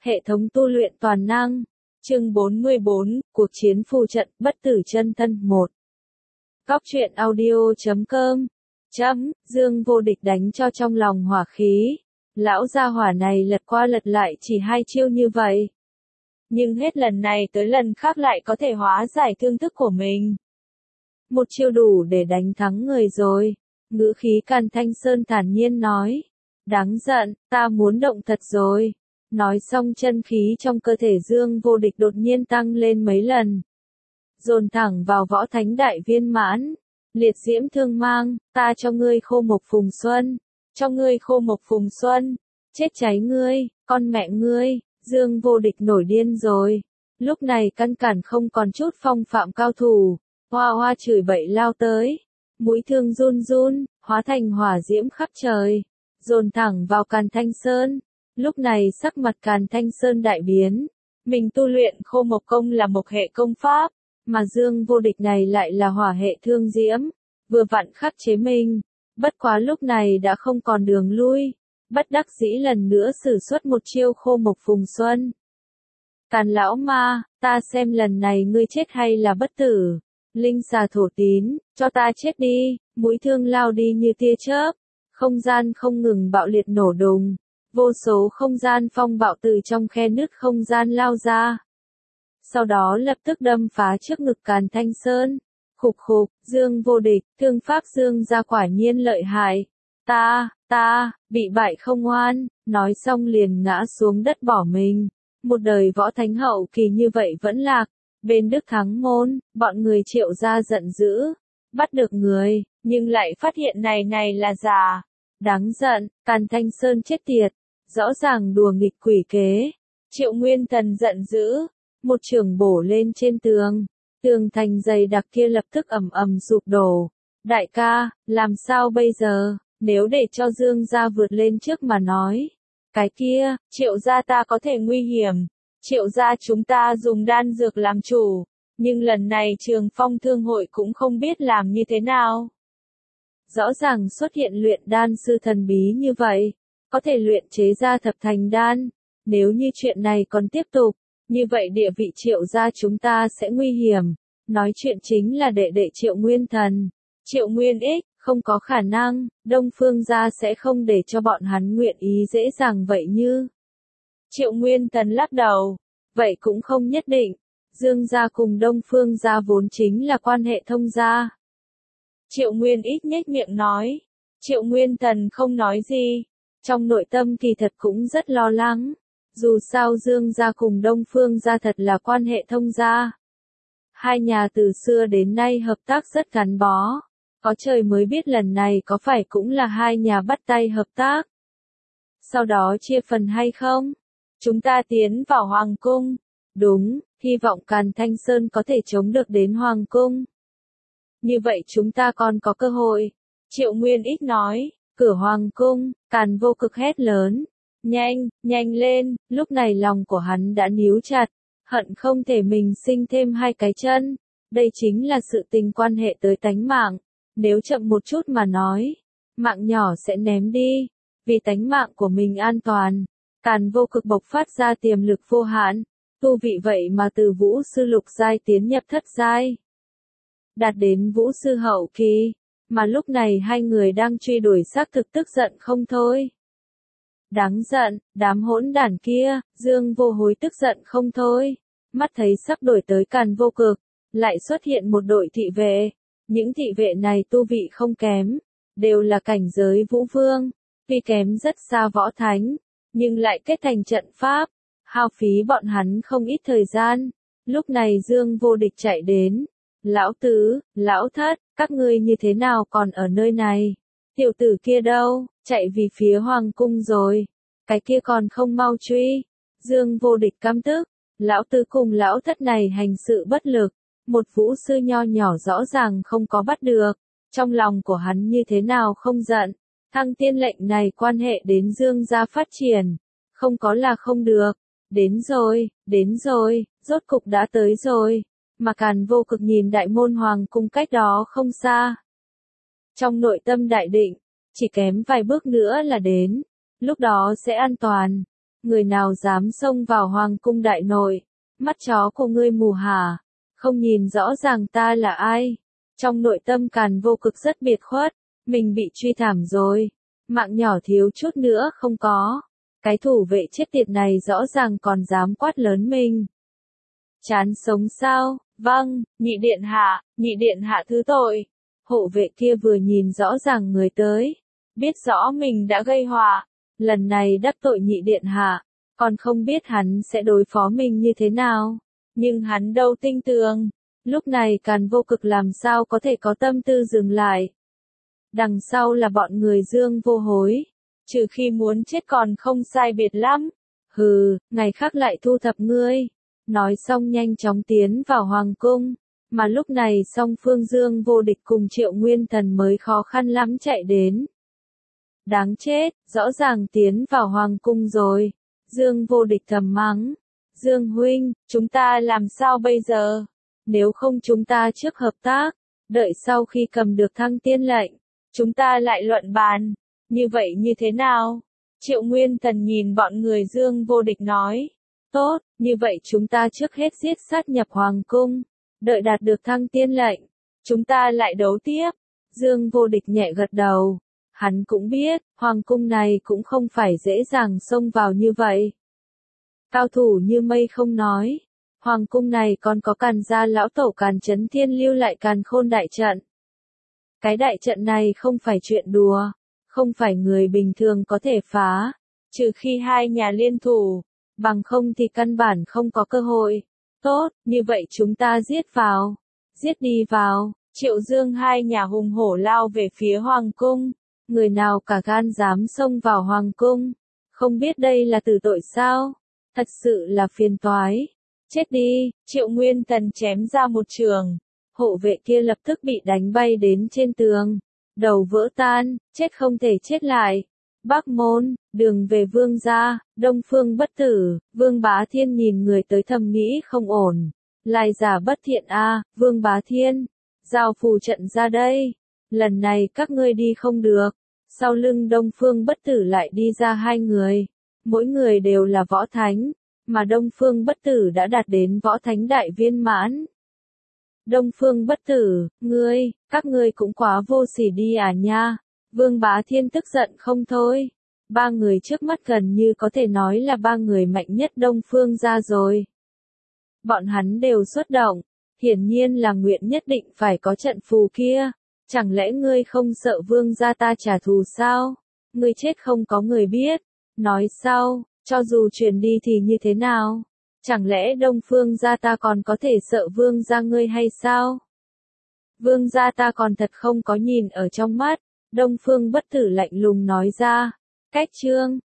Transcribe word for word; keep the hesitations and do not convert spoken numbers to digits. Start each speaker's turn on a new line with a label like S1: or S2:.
S1: Hệ thống tu luyện toàn năng. Chương bốn mươi bốn, Cuộc chiến phù trận, bất tử chân thân một. Góc truyện audio chấm com. Chấm, Dương Vô Địch đánh cho trong lòng hỏa khí. Lão gia hỏa này lật qua lật lại chỉ hai chiêu như vậy. Nhưng hết lần này tới lần khác lại có thể hóa giải thương thức của mình. Một chiêu đủ để đánh thắng người rồi. Ngữ khí Càn Thanh Sơn thản nhiên nói. Đáng giận, ta muốn động thật rồi. Nói xong chân khí trong cơ thể Dương Vô Địch đột nhiên tăng lên mấy lần. Dồn thẳng vào võ thánh đại viên mãn. Liệt diễm thương mang, ta cho ngươi khô mộc phùng xuân. Cho ngươi khô mộc phùng xuân. Chết cháy ngươi, con mẹ ngươi. Dương Vô Địch nổi điên rồi. Lúc này căn cản không còn chút phong phạm cao thủ. Hoa hoa chửi bậy lao tới. Mũi thương run run, hóa thành hỏa diễm khắp trời. Dồn thẳng vào Càn Thanh Sơn. Lúc này sắc mặt Càn Thanh Sơn đại biến. Mình tu luyện khô mộc công là một hệ công pháp. Mà Dương Vô Địch này lại là hỏa hệ thương diễm. Vừa vặn khắc chế mình. Bất quá lúc này đã không còn đường lui. Bất đắc dĩ lần nữa sử xuất một chiêu khô mộc phùng xuân. Càn lão ma, ta xem lần này ngươi chết hay là bất tử. Linh xà thổ tín, cho ta chết đi. Mũi thương lao đi như tia chớp. Không gian không ngừng bạo liệt nổ đùng. Vô số không gian phong bạo từ trong khe nứt không gian lao ra. Sau đó lập tức đâm phá trước ngực Càn Thanh Sơn. Khục khục, Dương Vô Địch, thương pháp Dương gia quả nhiên lợi hại. Ta, ta, bị bại không oan, nói xong liền ngã xuống đất bỏ mình. Một đời võ thánh hậu kỳ như vậy vẫn lạc. Bên Đức Thắng Môn, bọn người Triệu gia giận dữ. Bắt được người, nhưng lại phát hiện này này là giả. Đáng giận, Càn Thanh Sơn chết tiệt. Rõ ràng đùa nghịch quỷ kế. Triệu Nguyên Thần giận dữ. Một chưởng bổ lên trên tường. Tường thành dày đặc kia lập tức ầm ầm sụp đổ. Đại ca, làm sao bây giờ? Nếu để cho Dương gia vượt lên trước mà nói. Cái kia, Triệu gia ta có thể nguy hiểm. Triệu gia chúng ta dùng đan dược làm chủ. Nhưng lần này Trường Phong Thương hội cũng không biết làm như thế nào. Rõ ràng xuất hiện luyện đan sư thần bí như vậy. Có thể luyện chế ra thập thành đan. Nếu như chuyện này còn tiếp tục, như vậy địa vị Triệu gia chúng ta sẽ nguy hiểm. Nói chuyện chính là đệ đệ Triệu Nguyên Thần. Triệu Nguyên Ích, không có khả năng, Đông Phương gia sẽ không để cho bọn hắn nguyện ý dễ dàng vậy như. Triệu Nguyên Thần lắc đầu. Vậy cũng không nhất định. Dương gia cùng Đông Phương gia vốn chính là quan hệ thông gia. Triệu Nguyên Ích nhếch miệng nói. Triệu Nguyên Thần không nói gì. Trong nội tâm kỳ thật cũng rất lo lắng. Dù sao Dương gia cùng Đông Phương gia thật là quan hệ thông gia. Hai nhà từ xưa đến nay hợp tác rất gắn bó. Có trời mới biết lần này có phải cũng là hai nhà bắt tay hợp tác. Sau đó chia phần hay không? Chúng ta tiến vào Hoàng Cung. Đúng, hy vọng Càn Thanh Sơn có thể chống được đến Hoàng Cung. Như vậy chúng ta còn có cơ hội. Triệu Nguyên Ích nói. Cửa Hoàng Cung, Càn Vô Cực hét lớn. Nhanh, nhanh lên, lúc này lòng của hắn đã níu chặt. Hận không thể mình sinh thêm hai cái chân. Đây chính là sự tình quan hệ tới tánh mạng. Nếu chậm một chút mà nói, mạng nhỏ sẽ ném đi. Vì tánh mạng của mình an toàn, Càn Vô Cực bộc phát ra tiềm lực vô hạn. Tu vị vậy mà từ vũ sư lục giai tiến nhập thất giai. Đạt đến vũ sư hậu kỳ. Mà lúc này hai người đang truy đuổi xác thực tức giận không thôi. Đáng giận, đám hỗn đản kia, Dương Vô Hối tức giận không thôi. Mắt thấy sắp đổi tới Càn Vô Cực, lại xuất hiện một đội thị vệ. Những thị vệ này tu vị không kém, đều là cảnh giới vũ vương, tuy kém rất xa võ thánh, nhưng lại kết thành trận pháp, hao phí bọn hắn không ít thời gian. Lúc này Dương Vô Địch chạy đến. Lão tứ, lão thất, các ngươi như thế nào còn ở nơi này? Tiểu tử kia đâu, chạy vì phía Hoàng Cung rồi. Cái kia còn không mau truy. Dương Vô Địch căm tức. Lão tứ cùng lão thất này hành sự bất lực. Một vũ sư nho nhỏ rõ ràng không có bắt được. Trong lòng của hắn như thế nào không giận. Thăng tiên lệnh này quan hệ đến Dương gia phát triển. Không có là không được. Đến rồi, đến rồi, rốt cục đã tới rồi. Mà Càn Vô Cực nhìn đại môn Hoàng Cung cách đó không xa. Trong nội tâm đại định, chỉ kém vài bước nữa là đến. Lúc đó sẽ an toàn. người nào dám xông vào hoàng cung đại nội, mắt chó của ngươi mù hả, không nhìn rõ ràng ta là ai. Trong nội tâm Càn Vô Cực rất biệt khuất, mình bị truy thảm rồi, mạng nhỏ thiếu chút nữa không có. Cái thủ vệ chết tiệt này rõ ràng còn dám quát lớn mình. Chán sống sao? Vâng, nhị điện hạ, nhị điện hạ thứ tội. Hộ vệ kia vừa nhìn rõ ràng người tới, biết rõ mình đã gây họa, lần này đắc tội nhị điện hạ, còn không biết hắn sẽ đối phó mình như thế nào. Nhưng hắn đâu tinh tường, lúc này Càn Vô Cực làm sao có thể có tâm tư dừng lại. Đằng sau là bọn người Dương Vô Hối, trừ khi muốn chết còn không sai biệt lắm. Hừ, ngày khác lại thu thập ngươi. Nói xong nhanh chóng tiến vào hoàng cung, mà lúc này song phương Dương Vô Địch cùng Triệu Nguyên Thần mới khó khăn lắm chạy đến. Đáng chết, rõ ràng tiến vào hoàng cung rồi. Dương Vô Địch thầm mắng. Dương huynh, chúng ta làm sao bây giờ? Nếu không chúng ta trước hợp tác, đợi sau khi cầm được thăng tiên lệnh, chúng ta lại luận bàn. Như vậy như thế nào? Triệu Nguyên Thần nhìn bọn người Dương Vô Địch nói. Tốt, như vậy chúng ta trước hết giết sát nhập hoàng cung, đợi đạt được thăng tiên lệnh, chúng ta lại đấu tiếp. Dương Vô Địch nhẹ gật đầu, hắn cũng biết, hoàng cung này cũng không phải dễ dàng xông vào như vậy. Cao thủ như mây không nói, hoàng cung này còn có Càn gia lão tổ Càn Chấn Thiên lưu lại Càn Khôn đại trận. Cái đại trận này không phải chuyện đùa, không phải người bình thường có thể phá, trừ khi hai nhà liên thủ. Bằng không thì căn bản không có cơ hội. Tốt, như vậy chúng ta giết vào. Giết đi vào. Triệu Dương hai nhà hùng hổ lao về phía hoàng cung. Người nào cả gan dám xông vào hoàng cung. Không biết đây là tử tội sao? Thật sự là phiền toái. Chết đi, Triệu Nguyên Thần chém ra một trường. Hộ vệ kia lập tức bị đánh bay đến trên tường. Đầu vỡ tan, chết không thể chết lại. Bắc Môn, đường về Vương gia, Đông Phương Bất Tử. Vương Bá Thiên nhìn người tới thầm nghĩ không ổn. Lai giả bất thiện a, à, Vương Bá Thiên, giao phù trận ra đây. Lần này các ngươi đi không được. Sau lưng Đông Phương Bất Tử lại đi ra hai người. Mỗi người đều là võ thánh, mà Đông Phương Bất Tử đã đạt đến võ thánh đại viên mãn. Đông Phương Bất Tử, ngươi, các ngươi cũng quá vô sỉ đi à nha. Vương Bá Thiên tức giận không thôi. Ba người trước mắt gần như có thể nói là ba người mạnh nhất Đông Phương gia rồi. Bọn hắn đều xuất động, hiển nhiên là nguyện nhất định phải có trận phù kia. Chẳng lẽ ngươi không sợ Vương gia ta trả thù sao? Ngươi chết không có người biết. Nói sau, cho dù truyền đi thì như thế nào? Chẳng lẽ Đông Phương gia ta còn có thể sợ Vương gia ngươi hay sao? Vương gia ta còn thật không có nhìn ở trong mắt. Đông Phương Bất Tử lạnh lùng nói ra. Cách chương